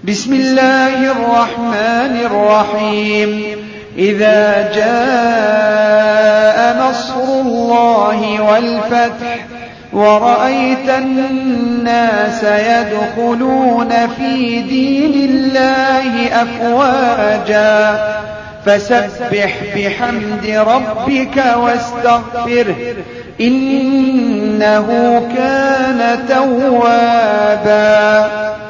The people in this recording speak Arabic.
بسم الله الرحمن الرحيم إذا جاء نصر الله والفتح ورأيت الناس يدخلون في دين الله أفواجا فسبح بحمد ربك واستغفره إنه كان توابا